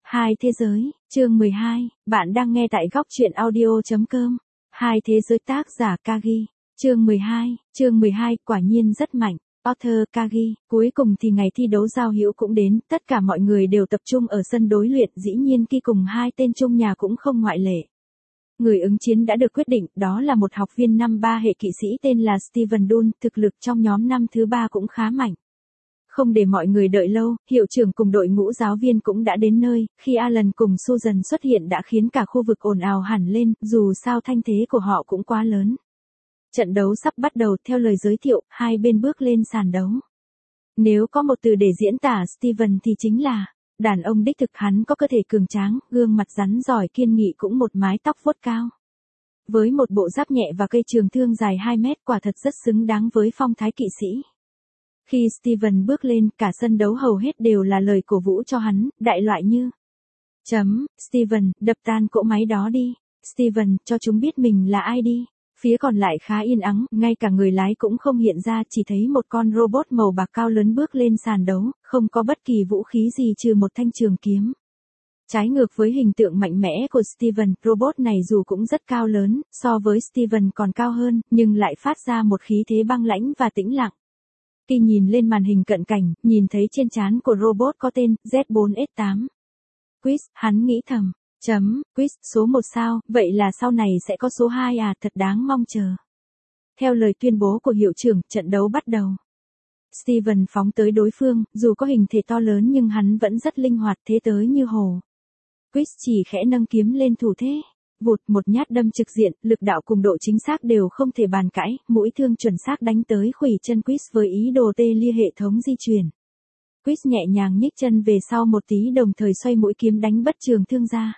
Hai thế giới, chương 12, bạn đang nghe tại góc truyện audio.com. Hai thế giới tác giả Kagi. Chương 12, quả nhiên rất mạnh. Author Kagi, cuối cùng thì ngày thi đấu giao hữu cũng đến, tất cả mọi người đều tập trung ở sân đối luyện, dĩ nhiên Ki cùng hai tên chung nhà cũng không ngoại lệ. Người ứng chiến đã được quyết định, đó là một học viên năm 3 hệ kỵ sĩ tên là Steven Dunn, thực lực trong nhóm năm thứ 3 cũng khá mạnh. Không để mọi người đợi lâu, hiệu trưởng cùng đội ngũ giáo viên cũng đã đến nơi, khi Alan cùng Susan xuất hiện đã khiến cả khu vực ồn ào hẳn lên, dù sao thanh thế của họ cũng quá lớn. Trận đấu sắp bắt đầu, theo lời giới thiệu, hai bên bước lên sàn đấu. Nếu có một từ để diễn tả Steven thì chính là đàn ông đích thực. Hắn có cơ thể cường tráng, gương mặt rắn giỏi kiên nghị, cũng một mái tóc vuốt cao. Với một bộ giáp nhẹ và cây trường thương dài 2 mét, quả thật rất xứng đáng với phong thái kỵ sĩ. Khi Steven bước lên, cả sân đấu hầu hết đều là lời cổ vũ cho hắn, đại loại như Steven, đập tan cỗ máy đó đi. Steven, cho chúng biết mình là ai đi. Phía còn lại khá yên ắng, ngay cả người lái cũng không hiện ra, chỉ thấy một con robot màu bạc cao lớn bước lên sàn đấu, không có bất kỳ vũ khí gì trừ một thanh trường kiếm. Trái ngược với hình tượng mạnh mẽ của Steven, robot này dù cũng rất cao lớn, so với Steven còn cao hơn, nhưng lại phát ra một khí thế băng lãnh và tĩnh lặng. Khi nhìn lên màn hình cận cảnh, nhìn thấy trên trán của robot có tên Z4S8. Quiz, hắn nghĩ thầm. Quiz, số 1 sao, vậy là sau này sẽ có số 2 à, thật đáng mong chờ. Theo lời tuyên bố của hiệu trưởng, trận đấu bắt đầu. Steven phóng tới đối phương, dù có hình thể to lớn nhưng hắn vẫn rất linh hoạt, thế tới như hồ. Quiz chỉ khẽ nâng kiếm lên thủ thế. Vụt, một nhát đâm trực diện, lực đạo cùng độ chính xác đều không thể bàn cãi, mũi thương chuẩn xác đánh tới khuỷu chân Quiz với ý đồ tê liệt hệ thống di chuyển. Quiz nhẹ nhàng nhích chân về sau một tí, đồng thời xoay mũi kiếm đánh bất trường thương ra.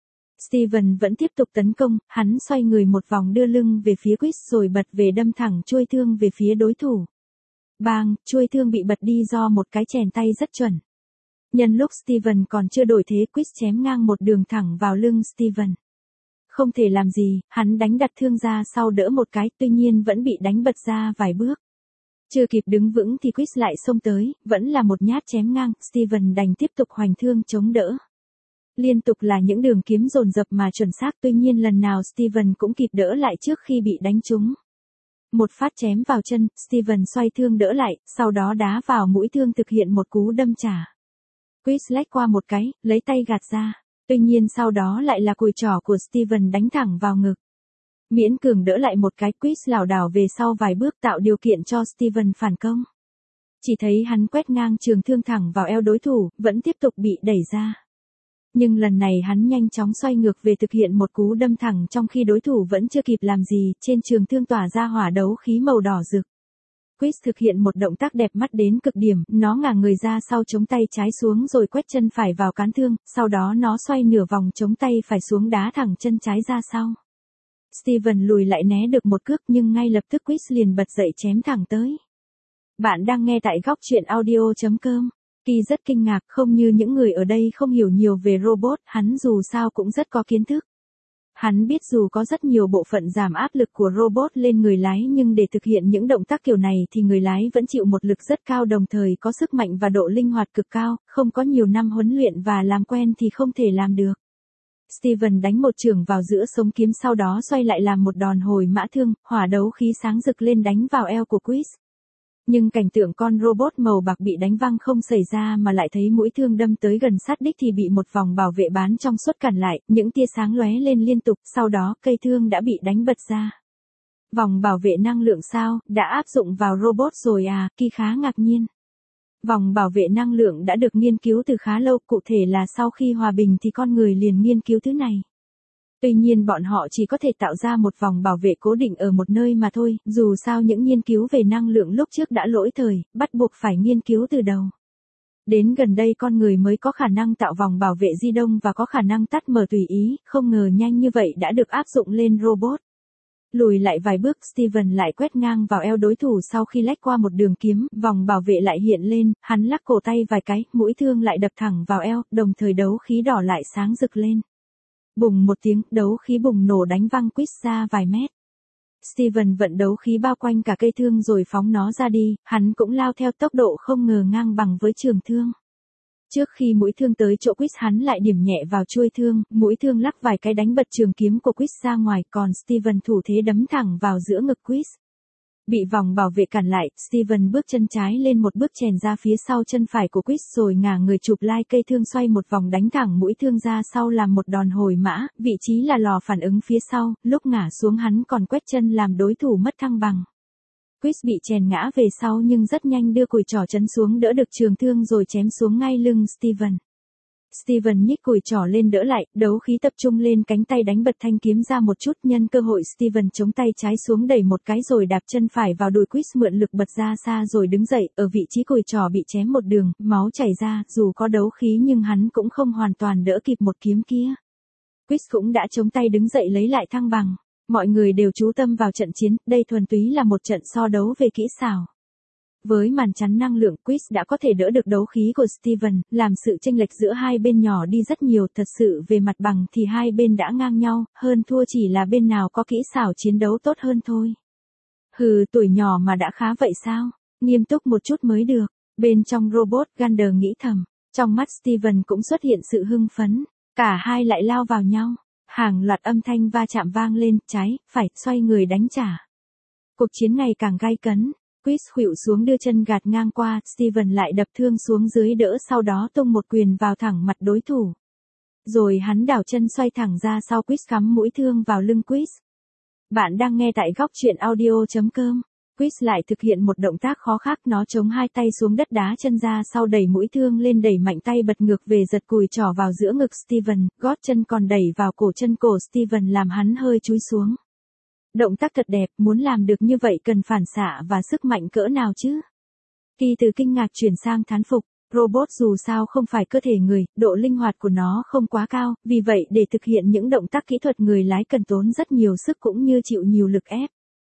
Steven vẫn tiếp tục tấn công, hắn xoay người một vòng đưa lưng về phía Quiz rồi bật về đâm thẳng chuôi thương về phía đối thủ. Bang, chuôi thương bị bật đi do một cái chèn tay rất chuẩn. Nhân lúc Steven còn chưa đổi thế, Quiz chém ngang một đường thẳng vào lưng Steven. Không thể làm gì, hắn đánh đặt thương ra sau đỡ một cái, tuy nhiên vẫn bị đánh bật ra vài bước. Chưa kịp đứng vững thì Quiz lại xông tới, vẫn là một nhát chém ngang, Steven đành tiếp tục hoành thương chống đỡ. Liên tục là những đường kiếm dồn dập mà chuẩn xác, tuy nhiên lần nào Steven cũng kịp đỡ lại trước khi bị đánh trúng. Một phát chém vào chân, Steven xoay thương đỡ lại, sau đó đá vào mũi thương thực hiện một cú đâm trả. Quiz lách qua một cái, lấy tay gạt ra. Tuy nhiên sau đó lại là cùi trỏ của Steven đánh thẳng vào ngực. Miễn cường đỡ lại một cái, Quiz lảo đảo về sau vài bước tạo điều kiện cho Steven phản công. Chỉ thấy hắn quét ngang trường thương thẳng vào eo đối thủ, vẫn tiếp tục bị đẩy ra. Nhưng lần này hắn nhanh chóng xoay ngược về thực hiện một cú đâm thẳng trong khi đối thủ vẫn chưa kịp làm gì, trên trường thương tỏa ra hỏa đấu khí màu đỏ rực. Quiz thực hiện một động tác đẹp mắt đến cực điểm, nó ngả người ra sau chống tay trái xuống rồi quét chân phải vào cán thương, sau đó nó xoay nửa vòng chống tay phải xuống đá thẳng chân trái ra sau. Steven lùi lại né được một cước nhưng ngay lập tức Quiz liền bật dậy chém thẳng tới. Bạn đang nghe tại góc truyện audio.com. Ki rất kinh ngạc, không như những người ở đây không hiểu nhiều về robot, hắn dù sao cũng rất có kiến thức. Hắn biết dù có rất nhiều bộ phận giảm áp lực của robot lên người lái nhưng để thực hiện những động tác kiểu này thì người lái vẫn chịu một lực rất cao, đồng thời có sức mạnh và độ linh hoạt cực cao, không có nhiều năm huấn luyện và làm quen thì không thể làm được. Steven đánh một chưởng vào giữa sống kiếm, sau đó xoay lại làm một đòn hồi mã thương, hỏa đấu khí sáng rực lên đánh vào eo của Quiz. Nhưng cảnh tượng con robot màu bạc bị đánh văng không xảy ra mà lại thấy mũi thương đâm tới gần sát đích thì bị một vòng bảo vệ bán trong suốt cản lại, những tia sáng lóe lên liên tục, sau đó cây thương đã bị đánh bật ra. Vòng bảo vệ năng lượng sao, đã áp dụng vào robot rồi à, Ki khá ngạc nhiên. Vòng bảo vệ năng lượng đã được nghiên cứu từ khá lâu, cụ thể là sau khi hòa bình thì con người liền nghiên cứu thứ này. Tuy nhiên bọn họ chỉ có thể tạo ra một vòng bảo vệ cố định ở một nơi mà thôi, dù sao những nghiên cứu về năng lượng lúc trước đã lỗi thời, bắt buộc phải nghiên cứu từ đầu. Đến gần đây con người mới có khả năng tạo vòng bảo vệ di động và có khả năng tắt mở tùy ý, không ngờ nhanh như vậy đã được áp dụng lên robot. Lùi lại vài bước, Steven lại quét ngang vào eo đối thủ sau khi lách qua một đường kiếm, vòng bảo vệ lại hiện lên, hắn lắc cổ tay vài cái, mũi thương lại đập thẳng vào eo, đồng thời đấu khí đỏ lại sáng rực lên. Bùng một tiếng, đấu khí bùng nổ đánh văng Quiz ra vài mét. Steven vận đấu khí bao quanh cả cây thương rồi phóng nó ra đi, hắn cũng lao theo tốc độ không ngờ ngang bằng với trường thương. Trước khi mũi thương tới chỗ Chris hắn lại điểm nhẹ vào chuôi thương, mũi thương lắc vài cái đánh bật trường kiếm của Chris ra ngoài, còn Steven thủ thế đấm thẳng vào giữa ngực Chris. Bị vòng bảo vệ cản lại, Steven bước chân trái lên một bước chèn ra phía sau chân phải của Chris rồi ngả người chụp lai cây thương xoay một vòng đánh thẳng mũi thương ra sau làm một đòn hồi mã, vị trí là lò phản ứng phía sau, lúc ngả xuống hắn còn quét chân làm đối thủ mất thăng bằng. Chris bị chèn ngã về sau nhưng rất nhanh đưa cùi trỏ chấn xuống đỡ được trường thương rồi chém xuống ngay lưng Steven. Steven nhích cùi trỏ lên đỡ lại, đấu khí tập trung lên cánh tay đánh bật thanh kiếm ra một chút, nhân cơ hội Steven chống tay trái xuống đẩy một cái rồi đạp chân phải vào đùi Chris mượn lực bật ra xa rồi đứng dậy, ở vị trí cùi trỏ bị chém một đường, máu chảy ra, dù có đấu khí nhưng hắn cũng không hoàn toàn đỡ kịp một kiếm kia. Chris cũng đã chống tay đứng dậy lấy lại thăng bằng. Mọi người đều chú tâm vào trận chiến, đây thuần túy là một trận so đấu về kỹ xảo. Với màn chắn năng lượng, Chris đã có thể đỡ được đấu khí của Steven, làm sự chênh lệch giữa hai bên nhỏ đi rất nhiều, thật sự về mặt bằng thì hai bên đã ngang nhau, hơn thua chỉ là bên nào có kỹ xảo chiến đấu tốt hơn thôi. Hừ, tuổi nhỏ mà đã khá vậy sao? Nghiêm túc một chút mới được. Bên trong robot, Gander nghĩ thầm. Trong mắt Steven cũng xuất hiện sự hưng phấn. Cả hai lại lao vào nhau. Hàng loạt âm thanh va chạm vang lên, trái, phải, xoay người đánh trả. Cuộc chiến ngày càng gay cấn. Chris khuỵu xuống đưa chân gạt ngang qua, Steven lại đập thương xuống dưới đỡ, sau đó tung một quyền vào thẳng mặt đối thủ. Rồi hắn đảo chân xoay thẳng ra sau, Chris cắm mũi thương vào lưng Chris. Bạn đang nghe tại góc truyện audio.com. Chris lại thực hiện một động tác khó khác, nó chống hai tay xuống đất đá chân ra sau đẩy mũi thương lên, đẩy mạnh tay bật ngược về giật cùi trỏ vào giữa ngực Steven, gót chân còn đẩy vào cổ chân cổ Steven làm hắn hơi chúi xuống. Động tác thật đẹp, muốn làm được như vậy cần phản xạ và sức mạnh cỡ nào chứ? Khi từ kinh ngạc chuyển sang thán phục, robot dù sao không phải cơ thể người, độ linh hoạt của nó không quá cao, vì vậy để thực hiện những động tác kỹ thuật người lái cần tốn rất nhiều sức cũng như chịu nhiều lực ép.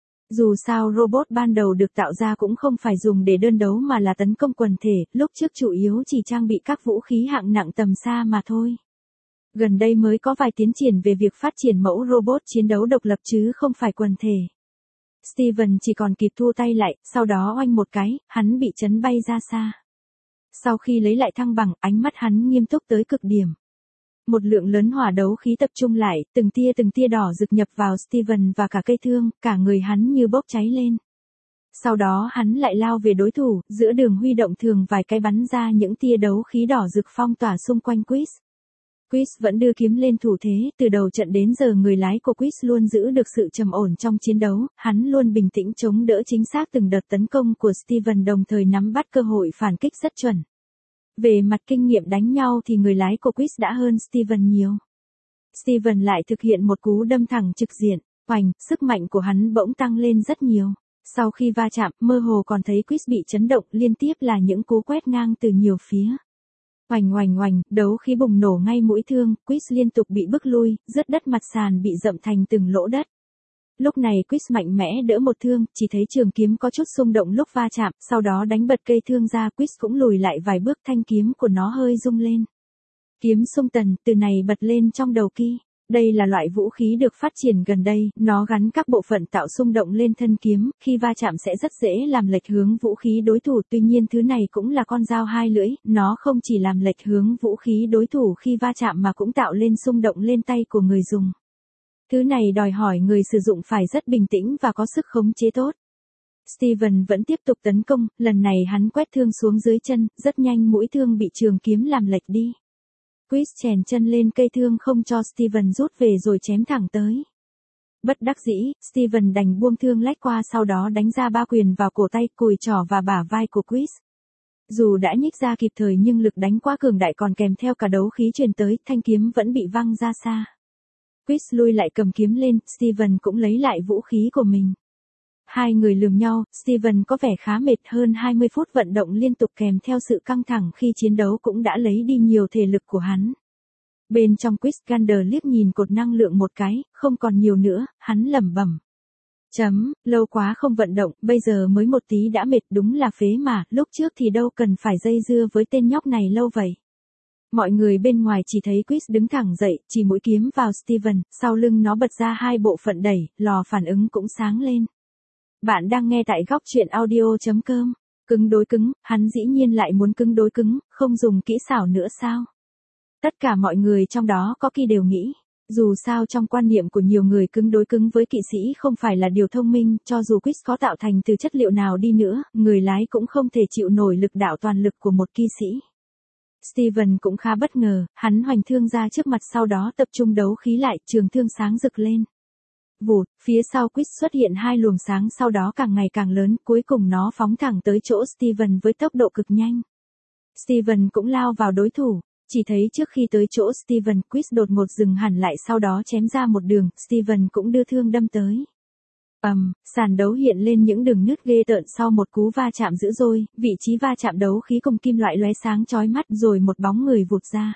Dù sao robot ban đầu được tạo ra cũng không phải dùng để đơn đấu mà là tấn công quần thể, lúc trước chủ yếu chỉ trang bị các vũ khí hạng nặng tầm xa mà thôi. Gần đây mới có vài tiến triển về việc phát triển mẫu robot chiến đấu độc lập chứ không phải quần thể. Steven chỉ còn kịp thu tay lại, sau đó oanh một cái, hắn bị chấn bay ra xa. Sau khi lấy lại thăng bằng, ánh mắt hắn nghiêm túc tới cực điểm. Một lượng lớn hỏa đấu khí tập trung lại, từng tia đỏ rực nhập vào Steven và cả cây thương, cả người hắn như bốc cháy lên. Sau đó hắn lại lao về đối thủ, giữa đường huy động thường vài cái bắn ra những tia đấu khí đỏ rực phong tỏa xung quanh Chris. Chris vẫn đưa kiếm lên thủ thế, từ đầu trận đến giờ người lái của Chris luôn giữ được sự trầm ổn trong chiến đấu, hắn luôn bình tĩnh chống đỡ chính xác từng đợt tấn công của Steven, đồng thời nắm bắt cơ hội phản kích rất chuẩn. Về mặt kinh nghiệm đánh nhau thì người lái của Chris đã hơn Steven nhiều. Steven lại thực hiện một cú đâm thẳng trực diện, oành, sức mạnh của hắn bỗng tăng lên rất nhiều. Sau khi va chạm, mơ hồ còn thấy Chris bị chấn động, liên tiếp là những cú quét ngang từ nhiều phía. Oành oành oành, đấu khí bùng nổ ngay mũi thương, Chris liên tục bị bức lui, rớt đất, mặt sàn bị dậm thành từng lỗ đất. Lúc này Chris mạnh mẽ đỡ một thương, chỉ thấy trường kiếm có chút xung động lúc va chạm, sau đó đánh bật cây thương ra, Chris cũng lùi lại vài bước, thanh kiếm của nó hơi rung lên. Kiếm xung tần, từ này bật lên trong đầu Ki. Đây là loại vũ khí được phát triển gần đây, nó gắn các bộ phận tạo xung động lên thân kiếm, khi va chạm sẽ rất dễ làm lệch hướng vũ khí đối thủ, tuy nhiên thứ này cũng là con dao hai lưỡi, nó không chỉ làm lệch hướng vũ khí đối thủ khi va chạm mà cũng tạo lên xung động lên tay của người dùng. Thứ này đòi hỏi người sử dụng phải rất bình tĩnh và có sức khống chế tốt. Steven vẫn tiếp tục tấn công, lần này hắn quét thương xuống dưới chân, rất nhanh mũi thương bị trường kiếm làm lệch đi. Chris chèn chân lên cây thương không cho Steven rút về rồi chém thẳng tới. Bất đắc dĩ, Steven đành buông thương lách qua, sau đó đánh ra ba quyền vào cổ tay, cùi trỏ và bả vai của Chris. Dù đã nhích ra kịp thời nhưng lực đánh quá cường đại còn kèm theo cả đấu khí truyền tới, thanh kiếm vẫn bị văng ra xa. Chris lui lại cầm kiếm lên, Steven cũng lấy lại vũ khí của mình. Hai người lườm nhau, Steven có vẻ khá mệt, hơn 20 phút vận động liên tục kèm theo sự căng thẳng khi chiến đấu cũng đã lấy đi nhiều thể lực của hắn. Bên trong Chris, Gander liếc nhìn cột năng lượng một cái, không còn nhiều nữa, hắn lẩm bẩm. Lâu quá không vận động, bây giờ mới một tí đã mệt, đúng là phế mà, lúc trước thì đâu cần phải dây dưa với tên nhóc này lâu vậy. Mọi người bên ngoài chỉ thấy Chris đứng thẳng dậy, chỉ mũi kiếm vào Steven, sau lưng nó bật ra hai bộ phận đẩy, lò phản ứng cũng sáng lên. Bạn đang nghe tại góc truyện audio.com. Cứng đối cứng, hắn dĩ nhiên lại muốn cứng đối cứng, không dùng kỹ xảo nữa sao? Tất cả mọi người trong đó có kỳ đều nghĩ. Dù sao trong quan niệm của nhiều người cứng đối cứng với kỵ sĩ không phải là điều thông minh, cho dù Quiz có tạo thành từ chất liệu nào đi nữa, người lái cũng không thể chịu nổi lực đạo toàn lực của một kỵ sĩ. Steven cũng khá bất ngờ, hắn hoành thương ra trước mặt sau đó tập trung đấu khí lại, trường thương sáng rực lên. Vụt, phía sau Quiz xuất hiện hai luồng sáng sau đó càng ngày càng lớn, cuối cùng nó phóng thẳng tới chỗ Steven với tốc độ cực nhanh. Steven cũng lao vào đối thủ. Chỉ thấy trước khi tới chỗ Steven, Quiz đột ngột dừng hẳn lại sau đó chém ra một đường, Steven cũng đưa thương đâm tới. Sàn đấu hiện lên những đường nứt ghê tợn sau một cú va chạm dữ dội, vị trí va chạm đấu khí cùng kim loại lóe sáng chói mắt rồi một bóng người vụt ra.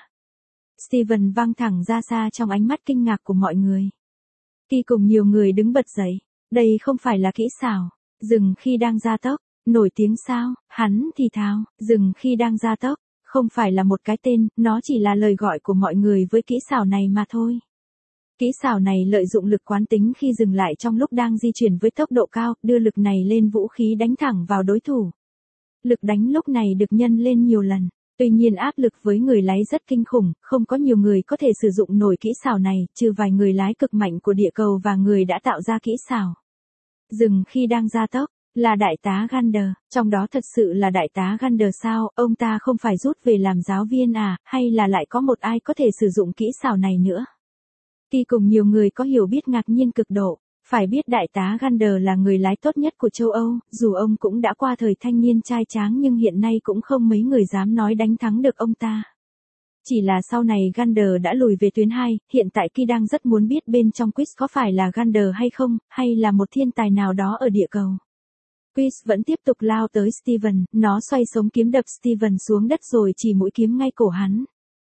Steven văng thẳng ra xa trong ánh mắt kinh ngạc của mọi người. Khi cùng nhiều người đứng bật dậy, đây không phải là kỹ xảo, dừng khi đang gia tốc, nổi tiếng sao, hắn thì thào, dừng khi đang gia tốc. Không phải là một cái tên, nó chỉ là lời gọi của mọi người với kỹ xảo này mà thôi. Kỹ xảo này lợi dụng lực quán tính khi dừng lại trong lúc đang di chuyển với tốc độ cao, đưa lực này lên vũ khí đánh thẳng vào đối thủ. Lực đánh lúc này được nhân lên nhiều lần. Tuy nhiên áp lực với người lái rất kinh khủng, không có nhiều người có thể sử dụng nổi kỹ xảo này, trừ vài người lái cực mạnh của địa cầu và người đã tạo ra kỹ xảo. Dừng khi đang gia tốc. Là đại tá Gander, trong đó thật sự là đại tá Gander sao, ông ta không phải rút về làm giáo viên à, hay là lại có một ai có thể sử dụng kỹ xảo này nữa. Khi cùng nhiều người có hiểu biết ngạc nhiên cực độ, phải biết đại tá Gander là người lái tốt nhất của châu Âu, dù ông cũng đã qua thời thanh niên trai tráng nhưng hiện nay cũng không mấy người dám nói đánh thắng được ông ta. Chỉ là sau này Gander đã lùi về tuyến 2, hiện tại Ki đang rất muốn biết bên trong quiz có phải là Gander hay không, hay là một thiên tài nào đó ở địa cầu. Quiz vẫn tiếp tục lao tới Steven, nó xoay sống kiếm đập Steven xuống đất rồi chỉ mũi kiếm ngay cổ hắn.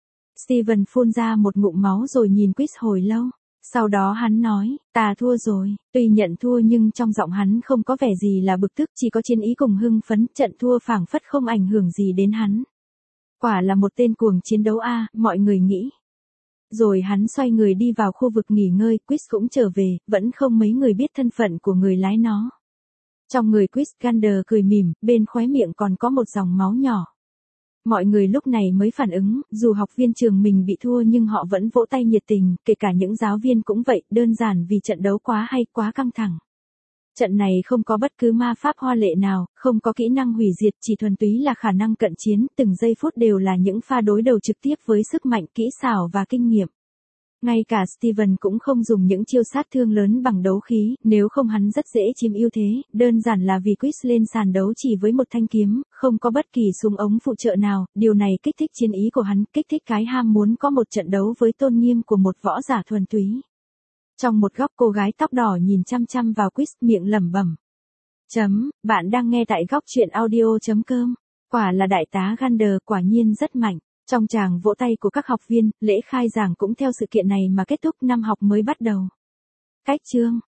Steven phun ra một ngụm máu rồi nhìn Quiz hồi lâu. Sau đó hắn nói, ta thua rồi, tuy nhận thua nhưng trong giọng hắn không có vẻ gì là bực tức, chỉ có chiến ý cùng hưng phấn, trận thua phảng phất không ảnh hưởng gì đến hắn. Quả là một tên cuồng chiến đấu a, mọi người nghĩ. Rồi hắn xoay người đi vào khu vực nghỉ ngơi, Quiz cũng trở về, vẫn không mấy người biết thân phận của người lái nó. Trong người Quiz, Gander cười mỉm, bên khóe miệng còn có một dòng máu nhỏ. Mọi người lúc này mới phản ứng, dù học viên trường mình bị thua nhưng họ vẫn vỗ tay nhiệt tình, kể cả những giáo viên cũng vậy, đơn giản vì trận đấu quá hay, quá căng thẳng. Trận này không có bất cứ ma pháp hoa lệ nào, không có kỹ năng hủy diệt, chỉ thuần túy là khả năng cận chiến, từng giây phút đều là những pha đối đầu trực tiếp với sức mạnh, kỹ xảo và kinh nghiệm. Ngay cả Steven cũng không dùng những chiêu sát thương lớn bằng đấu khí, nếu không hắn rất dễ chiếm ưu thế, đơn giản là vì Quiz lên sàn đấu chỉ với một thanh kiếm, không có bất kỳ súng ống phụ trợ nào, điều này kích thích chiến ý của hắn, kích thích cái ham muốn có một trận đấu với tôn nghiêm của một võ giả thuần túy. Trong một góc cô gái tóc đỏ nhìn chăm chăm vào Quiz miệng lẩm bẩm. Bạn đang nghe tại góc truyện audio.com. Quả là đại tá Gander, quả nhiên rất mạnh. Trong tràng vỗ tay của các học viên, lễ khai giảng cũng theo sự kiện này mà kết thúc, năm học mới bắt đầu. Cách chương